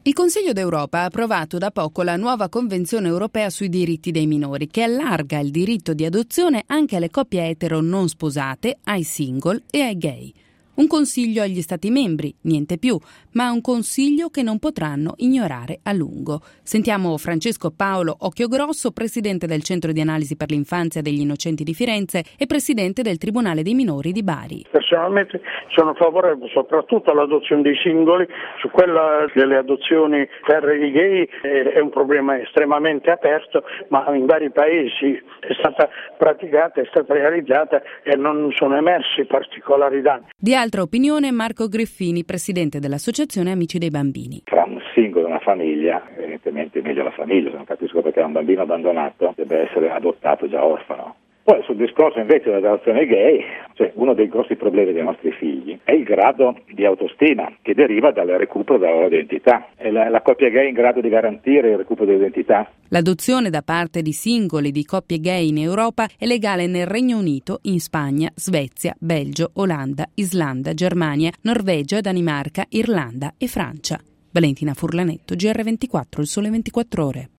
Il Consiglio d'Europa ha approvato da poco la nuova Convenzione europea sui diritti dei minori, che allarga il diritto di adozione anche alle coppie etero non sposate, ai single e ai gay. Un consiglio agli Stati membri, niente più, ma un consiglio che non potranno ignorare a lungo. Sentiamo Francesco Paolo Occhiogrosso, presidente del Centro di Analisi per l'Infanzia degli Innocenti di Firenze e presidente del Tribunale dei Minori di Bari. Personalmente sono favorevole soprattutto all'adozione dei singoli, su quella delle adozioni per i gay è un problema estremamente aperto, ma in vari paesi è stata praticata, è stata realizzata e non sono emersi particolari danni. Di altra opinione Marco Greffini, presidente dell'Associazione Amici dei Bambini. Fra un singolo e una famiglia, evidentemente è meglio la famiglia, non capisco perché un bambino abbandonato deve essere adottato già orfano. Poi sul discorso invece dell'adozione gay, cioè uno dei grossi problemi dei nostri figli è il grado di autostima che deriva dal recupero della loro identità. È la coppia gay in grado di garantire il recupero dell'identità? L'adozione da parte di singoli di coppie gay in Europa è legale nel Regno Unito, in Spagna, Svezia, Belgio, Olanda, Islanda, Germania, Norvegia, Danimarca, Irlanda e Francia. Valentina Furlanetto, GR24, Il Sole 24 Ore.